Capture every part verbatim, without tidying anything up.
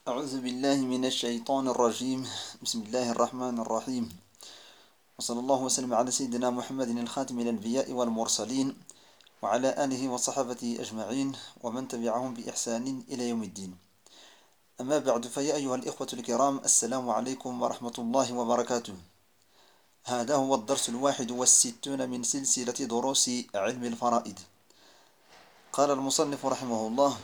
أعوذ بالله من الشيطان الرجيم. بسم الله الرحمن الرحيم. وصلى الله وسلم على سيدنا محمد الخاتم الأنبياء والمرسلين وعلى آله وصحبه أجمعين ومن تبعهم بإحسان إلى يوم الدين. أما بعد، فيا أيها الإخوة الكرام، السلام عليكم ورحمة الله وبركاته. هذا هو الدرس الواحد والستون من سلسلة دروس علم الفرائض. قال المصنف رحمه الله: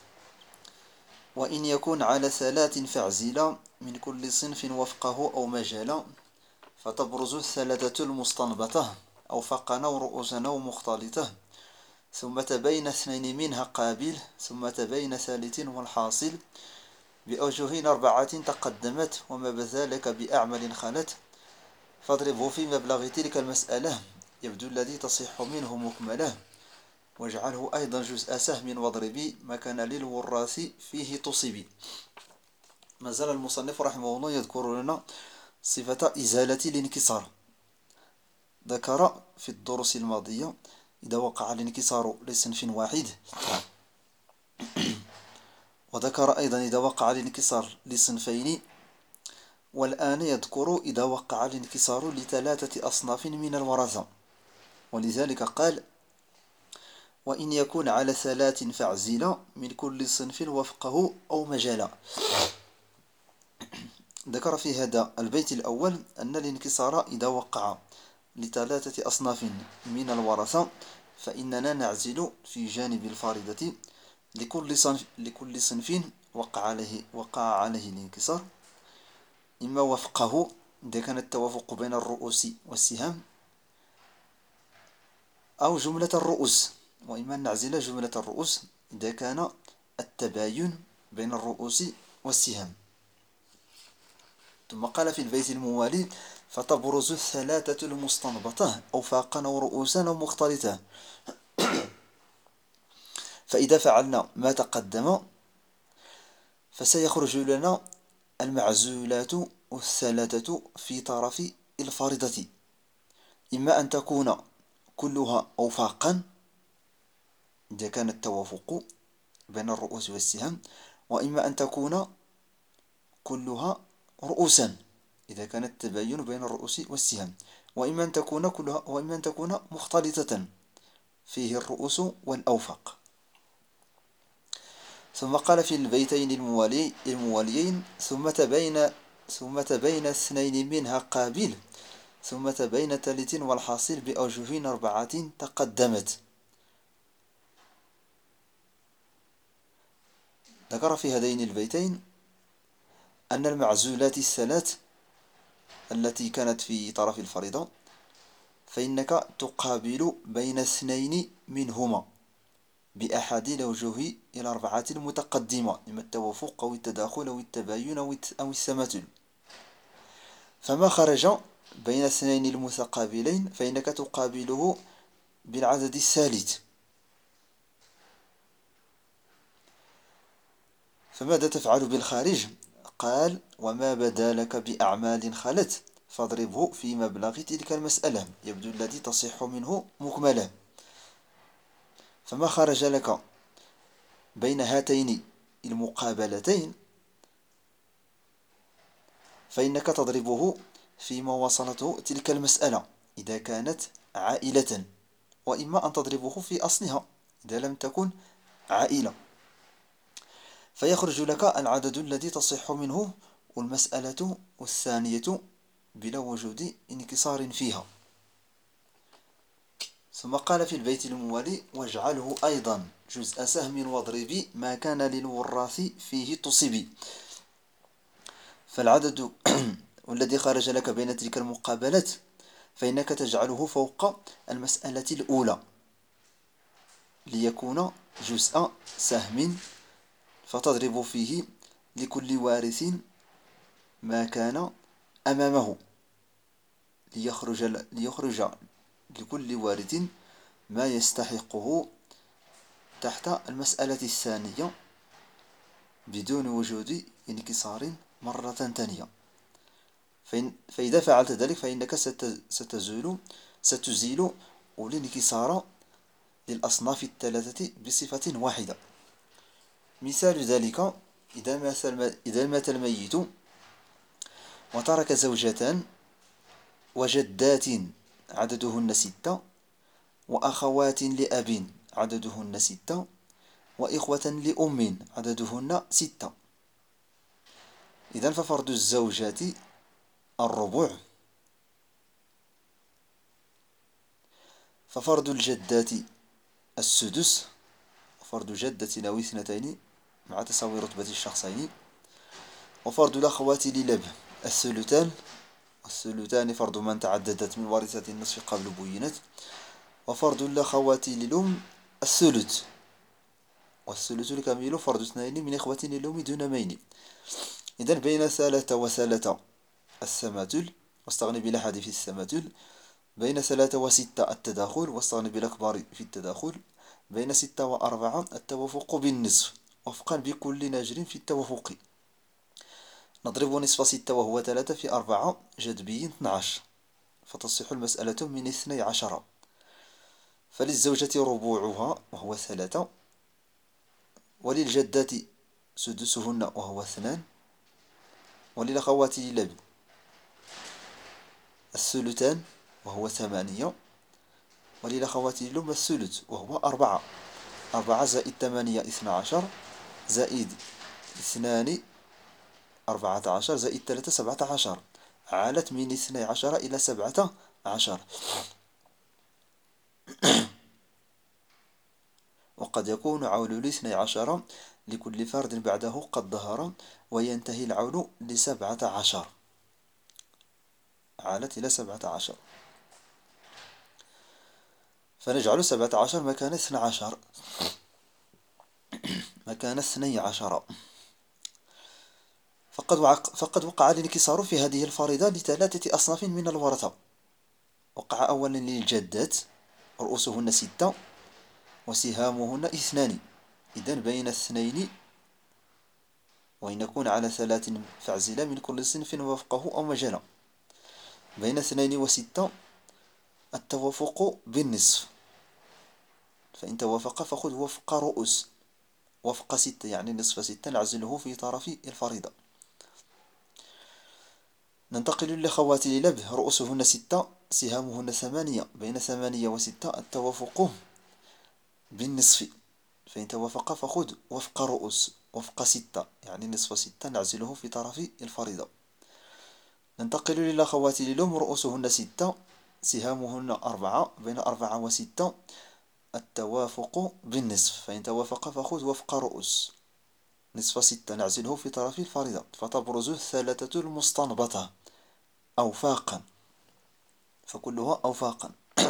وإن يكون على ثلاث فاعزلا من كل صنف وفقه أو مجالا، فتبرز الثلاثة المستنبطة أو فقا أو رؤوسا أو مختلطة، ثم تبين اثنين منها قابل، ثم تبين ثالث والحاصل بأوجه أربعة تقدمت، وما بذلك بأعمل خلت، فاضربه في مبلغ تلك المسألة يبدو الذي تصح منه مكمله، واجعله أيضا جزء سهم واضربي ما كان للوراث فيه تصبي. ما زال المصنف رحمه الله يذكر لنا صفة إزالة الانكسار. ذكر في الدروس الماضية إذا وقع الانكسار لصنف واحد، وذكر أيضا إذا وقع الانكسار لصنفين، والآن يذكر إذا وقع الانكسار لثلاثة أصناف من الورثة. ولذلك قال: وإن يكون على ثلاث فاعزلا من كل صنف وفقه أو مجالا. ذكر في هذا البيت الأول أن الانكسار إذا وقع لثلاثة أصناف من الورثة فإننا نعزل في جانب الفارضة لكل صنف, لكل صنف وقع عليه, وقع عليه الانكسار، إما وفقه إذا كان التوافق بين الرؤوس والسهام، أو جملة الرؤوس، وإما نعزل جملة الرؤوس إذا كان التباين بين الرؤوس والسهام. ثم قال في البيت الموالي: فتبرز الثلاثة المستنبطة أو فاقا أو رؤوسا أو مختلطة. فإذا فعلنا ما تقدم فسيخرج لنا المعزولات الثلاثة في طرف الفارضة، إما أن تكون كلها أوفاقا إذا كان التوافق بين الرؤوس والسهام، وإما أن تكون كلها رؤوسا إذا كان التباين بين الرؤوس والسهام، وإما أن تكون كلها وإما أن تكون مختلطة فيه الرؤوس والأوفاق. ثم قال في البيتين الموالي المواليين: ثم تبين ثم تبين اثنين منها قابل، ثم تبين ثالث والحاصل بأوجه أربعة تقدمت. ذكر في هذين البيتين أن المعزولات الثلاث التي كانت في طرف الفريضة فإنك تقابل بين اثنين منهما بأحد الأوجه إلى أربعة المتقدمة، إما التوافق أو التداخل أو التباين أو التماثل. فما خرج بين اثنين المتقابلين فإنك تقابله بالعدد الثالث. فماذا تفعل بالخارج؟ قال: وما بدا لك بأعمال خلت فاضربه في مبلغ تلك المسألة يبدو الذي تصح منه مكمله. فما خرج لك بين هاتين المقابلتين فإنك تضربه فيما وصلته تلك المسألة إذا كانت عائلة، وإما أن تضربه في أصلها إذا لم تكن عائلة، فيخرج لك العدد الذي تصح منه والمسألة الثانية بلا وجود انكسار فيها. ثم قال في البيت الموالي: واجعله أيضا جزء سهم واضربي ما كان للوراث فيه تصبي. فالعدد والذي خرج لك بين تلك المقابلات فإنك تجعله فوق المسألة الأولى ليكون جزء سهم، فتضرب فيه لكل وارث ما كان أمامه ليخرج, ليخرج لكل وارث ما يستحقه تحت المسألة الثانية بدون وجود انكسار مرة ثانية. فإذا فعلت ذلك فإنك ستزول ستزيل الانكسار للأصناف الثلاثة بصفة واحدة. مثال ذلك إذا مات الم- إذا مات الميت وترك زوجتان وجدات عددهن ستة، وأخوات لأب عددهن ستة، وإخوة لأم عددهن ستة، إذن ففرض الزوجات الربع، ففرض الجدات السدس، وفرض جدة أو اثنتين مع تساوي رتبة الشخصين، وفرض الأخوات للأب الثلثان، الثلثان فرض من تعددت من ورثة النصف قبل بينت، وفرض الأخوات للأم الثلث، والثلث الكامل فرض اثنين من إخوة للأم دون مين. إذن بين ثلاثة وثلاثة الثماثل واستغني بالأحد في الثماثل، بين ثلاثة وستة التداخل واستغني بالأكبر في التداخل، بين ستة وأربعة التوافق بالنصف وفقا بكل نجر في التوافق. نضرب نصف ستة وهو ثلاثة في أربعة جذبي اثنى عشر، فتصح المسألة من اثني عشر. فللزوجة ربوعها وهو ثلاثة، وللجدات سدسهن وهو اثنان، وللأخوات للأب الثلثان وهو ثمانية، وللأخوات للأم الثلث وهو أربعة. أربعة زائد ثمانية اثنى عشر، زائد اثنان أربعة عشر، زائد ثلاثة سبعة عشر، عالت من اثني عشر إلى سبعة عشر. وقد يكون عول الاثني عشر لكل فرد بعده قد ظهر، وينتهي العول لسبعة عشر، عالت إلى سبعة عشر، فنجعل سبعة عشر مكان اثنى عشر، مكان اثني عشر. فقد وقع, فقد وقع الانكسار في هذه الفريضة لثلاثة أصناف من الورثة. وقع أولا للجدات رؤوسهن ستة وسهامهن اثنان، إذن بين اثنين وإن يكون على ثلاث فاعزل من كل صنف وفقه أو مجالا. بين اثنين وستة التوافق بالنصف، فإن توافق فخذ وفق رؤوس، وفق ستة يعني نصف ستة نعزله في طرف الفريضة. ننتقل للأخوات للأب رؤوسهن ستة سهامهن ثمانية، بين ثمانية وستة التوافق بالنصف، فإن توافق فخذ وفق رؤوس، وفق ستة يعني نصف ستة نعزله في طرف الفريضة. ننتقل للأخوات للأم رؤوسهن ستة سهامهن أربعة، بين أربعة وستة التوافق بالنصف، فإن توافق فخذ وفق رؤوس، نصف ستة نعزله في طرف الفريضة، فتبرز الثلاثة المستنبطة أوفاقا، فكلها أوفاقا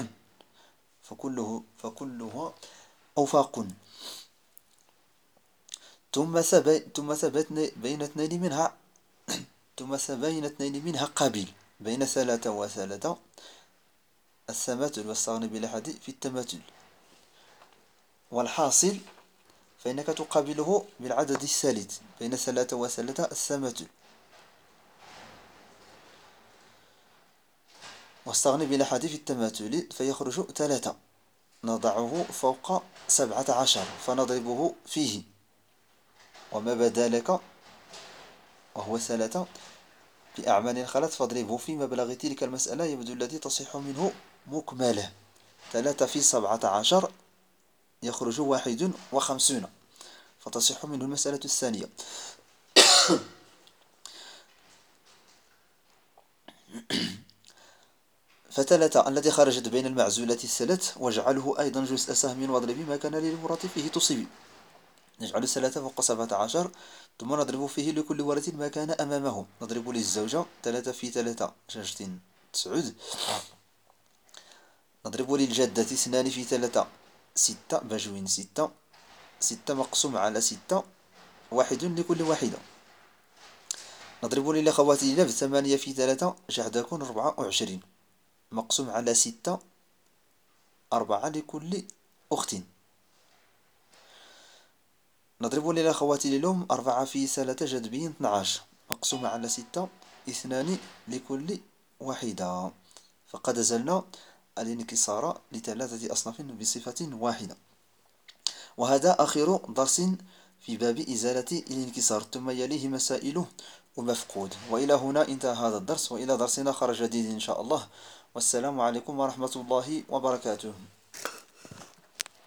فكله فكلها أوفاق. ثم ثم ثبت بين اثنين منها ثم بين اثنين منها قابل، بين ثلاثة وثلاثة الثماثل واستغني بالأحد في التماثل، والحاصل فإنك تقابله بالعدد الثالث، بين ثلاثة وثلاثة الثماثل واستغني بالأحد في التماثل فيخرج ثلاثة، نضعه فوق سبعة عشر فنضربه فيه، وما بدا لك وهو ثلاثة بأعمال خلت فاضربه في مبلغ تلك المسألة يبدو الذي تصح منه مكمله. ثلاثة في سبعة عشر يخرج واحد وخمسون، فتصح منه المسألة الثانية. فثلاثة الذي خرجت بين المعزولات الثلاث واجعله أيضا جزء سهم واضرب ما كان للورث فيه تصيب. نجعل ثلاثة فوق سبعة عشر ثم نضرب فيه لكل ورث ما كان أمامه. نضرب للزوجة ثلاثة في ثلاثة شجرة تسعود، نضرب للجدة اثنان في ثلاثة ستة بجوين ستة، ستة مقسوم على ستة واحد لكل واحدة. نضرب للأخوات للأب ثمانية في ثلاثة جهدكن أربعة وعشرين مقسوم على ستة أربعة لكل أخت. نضرب للأخوات للأم أربعة في ثلاثة جذبي اثنى عشر مقسوم على ستة اثنان لكل واحدة. فقد زلنا الانكسار لثلاثة أصناف بصفة واحدة. وهذا آخر درس في باب إزالة الانكسار، ثم يليه مسائل ومفقود. وإلى هنا انتهى هذا الدرس، وإلى درس آخر جديد إن شاء الله، والسلام عليكم ورحمة الله وبركاته.